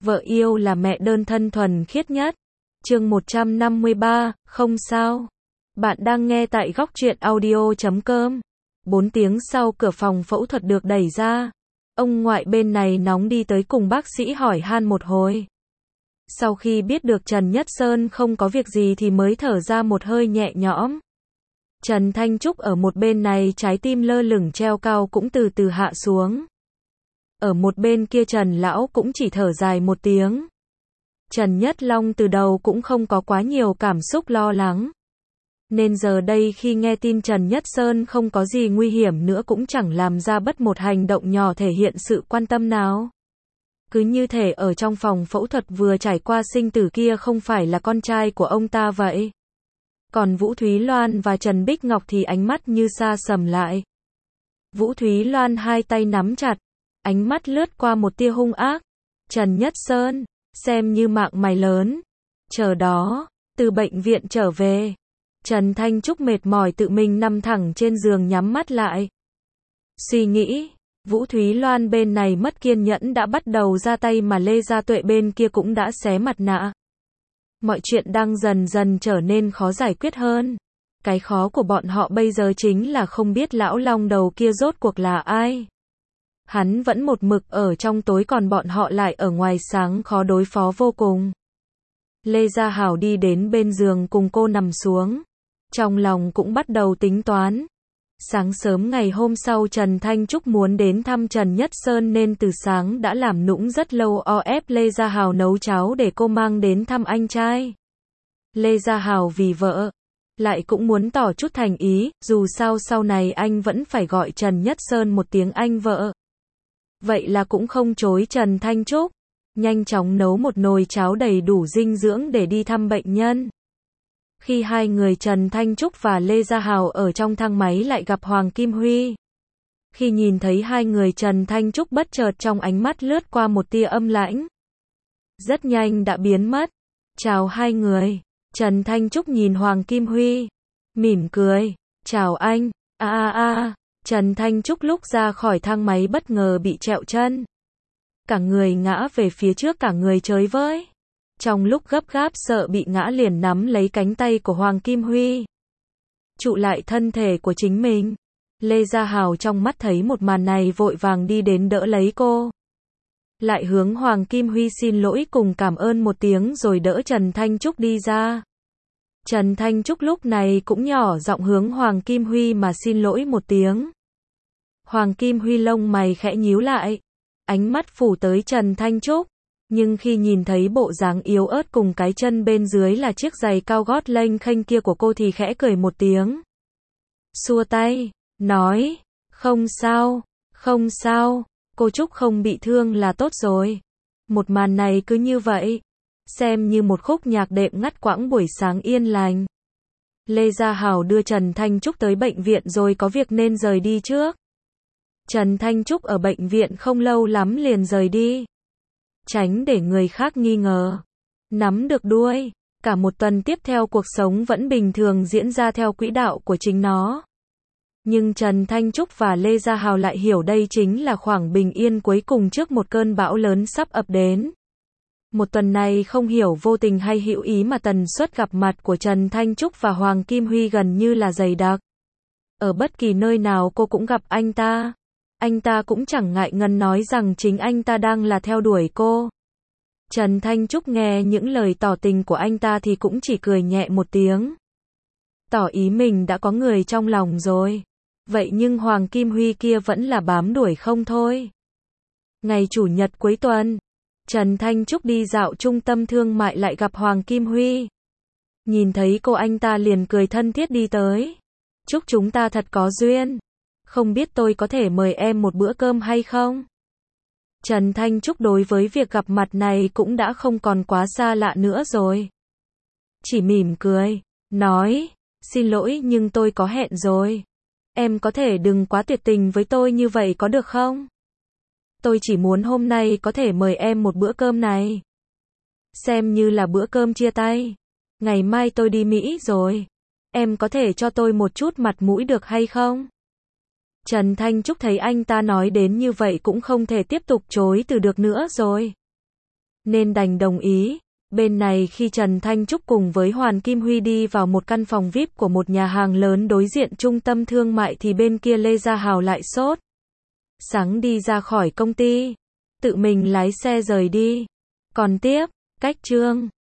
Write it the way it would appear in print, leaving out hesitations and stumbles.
Vợ yêu là mẹ đơn thân thuần khiết nhất. Chương 153, không sao. Bạn đang nghe tại góc truyện audio.com. 4 tiếng sau cửa phòng phẫu thuật được đẩy ra. Ông ngoại bên này nóng đi tới cùng bác sĩ hỏi han một hồi. Sau khi biết được Trần Nhất Sơn không có việc gì thì mới thở ra một hơi nhẹ nhõm. Trần Thanh Trúc ở một bên này trái tim lơ lửng treo cao cũng từ từ hạ xuống. Ở một bên kia Trần Lão cũng chỉ thở dài một tiếng. Trần Nhất Long từ đầu cũng không có quá nhiều cảm xúc lo lắng. Nên giờ đây khi nghe tin Trần Nhất Sơn không có gì nguy hiểm nữa cũng chẳng làm ra bất một hành động nhỏ thể hiện sự quan tâm nào. Cứ như thể ở trong phòng phẫu thuật vừa trải qua sinh tử kia không phải là con trai của ông ta vậy. Còn Vũ Thúy Loan và Trần Bích Ngọc thì ánh mắt như sa sầm lại. Vũ Thúy Loan hai tay nắm chặt, ánh mắt lướt qua một tia hung ác. Trần Nhất Sơn, xem như mạng mày lớn. Chờ đó, từ bệnh viện trở về. Trần Thanh Trúc mệt mỏi tự mình nằm thẳng trên giường nhắm mắt lại. Suy nghĩ, Vũ Thúy Loan bên này mất kiên nhẫn đã bắt đầu ra tay mà Lê Gia Tuệ bên kia cũng đã xé mặt nạ. Mọi chuyện đang dần dần trở nên khó giải quyết hơn. Cái khó của bọn họ bây giờ chính là không biết lão long đầu kia rốt cuộc là ai. Hắn vẫn một mực ở trong tối còn bọn họ lại ở ngoài sáng khó đối phó vô cùng. Lê Gia Hảo đi đến bên giường cùng cô nằm xuống. Trong lòng cũng bắt đầu tính toán. Sáng sớm ngày hôm sau Trần Thanh Trúc muốn đến thăm Trần Nhất Sơn nên từ sáng đã làm nũng rất lâu ép Lê Gia Hảo nấu cháo để cô mang đến thăm anh trai. Lê Gia Hảo vì vợ, lại cũng muốn tỏ chút thành ý, dù sao sau này anh vẫn phải gọi Trần Nhất Sơn một tiếng anh vợ. Vậy là cũng không chối Trần Thanh Trúc, nhanh chóng nấu một nồi cháo đầy đủ dinh dưỡng để đi thăm bệnh nhân. Khi hai người Trần Thanh Trúc và Lê Gia Hảo ở trong thang máy lại gặp Hoàng Kim Huy. Khi nhìn thấy hai người Trần Thanh Trúc bất chợt trong ánh mắt lướt qua một tia âm lãnh. Rất nhanh đã biến mất. Chào hai người. Trần Thanh Trúc nhìn Hoàng Kim Huy. Mỉm cười. Chào anh. Trần Thanh Trúc lúc ra khỏi thang máy bất ngờ bị trẹo chân. Cả người ngã về phía trước cả người chới với. Trong lúc gấp gáp sợ bị ngã liền nắm lấy cánh tay của Hoàng Kim Huy. Trụ lại thân thể của chính mình. Lê Gia Hảo trong mắt thấy một màn này vội vàng đi đến đỡ lấy cô. Lại hướng Hoàng Kim Huy xin lỗi cùng cảm ơn một tiếng rồi đỡ Trần Thanh Trúc đi ra. Trần Thanh Trúc lúc này cũng nhỏ giọng hướng Hoàng Kim Huy mà xin lỗi một tiếng. Hoàng Kim Huy lông mày khẽ nhíu lại. Ánh mắt phủ tới Trần Thanh Trúc. Nhưng khi nhìn thấy bộ dáng yếu ớt cùng cái chân bên dưới là chiếc giày cao gót lênh khênh kia của cô thì khẽ cười một tiếng. Xua tay, nói, không sao, không sao, cô Trúc không bị thương là tốt rồi. Một màn này cứ như vậy, xem như một khúc nhạc đệm ngắt quãng buổi sáng yên lành. Lê Gia Hảo đưa Trần Thanh Trúc tới bệnh viện rồi có việc nên rời đi trước. Trần Thanh Trúc ở bệnh viện không lâu lắm liền rời đi. Tránh để người khác nghi ngờ. Nắm được đuôi. Cả một tuần tiếp theo cuộc sống vẫn bình thường diễn ra theo quỹ đạo của chính nó. Nhưng Trần Thanh Trúc và Lê Gia Hảo lại hiểu đây chính là khoảng bình yên cuối cùng trước một cơn bão lớn sắp ập đến. Một tuần này không hiểu vô tình hay hữu ý mà tần suất gặp mặt của Trần Thanh Trúc và Hoàng Kim Huy gần như là dày đặc. Ở bất kỳ nơi nào cô cũng gặp anh ta. Anh ta cũng chẳng ngại ngần nói rằng chính anh ta đang là theo đuổi cô. Trần Thanh Trúc nghe những lời tỏ tình của anh ta thì cũng chỉ cười nhẹ một tiếng. Tỏ ý mình đã có người trong lòng rồi. Vậy nhưng Hoàng Kim Huy kia vẫn là bám đuổi không thôi. Ngày Chủ nhật cuối tuần, Trần Thanh Trúc đi dạo trung tâm thương mại lại gặp Hoàng Kim Huy. Nhìn thấy cô anh ta liền cười thân thiết đi tới. Chúc chúng ta thật có duyên. Không biết tôi có thể mời em một bữa cơm hay không? Trần Thanh Trúc đối với việc gặp mặt này cũng đã không còn quá xa lạ nữa rồi. Chỉ mỉm cười, nói, xin lỗi nhưng tôi có hẹn rồi. Em có thể đừng quá tuyệt tình với tôi như vậy có được không? Tôi chỉ muốn hôm nay có thể mời em một bữa cơm này. Xem như là bữa cơm chia tay. Ngày mai tôi đi Mỹ rồi. Em có thể cho tôi một chút mặt mũi được hay không? Trần Thanh Trúc thấy anh ta nói đến như vậy cũng không thể tiếp tục chối từ được nữa rồi. nên đành đồng ý. Bên này khi Trần Thanh Trúc cùng với Hoàn Kim Huy đi vào một căn phòng VIP của một nhà hàng lớn đối diện trung tâm thương mại thì bên kia Lê Gia Hào lại sốt sắng đi ra khỏi công ty, tự mình lái xe rời đi. Còn tiếp, cách chương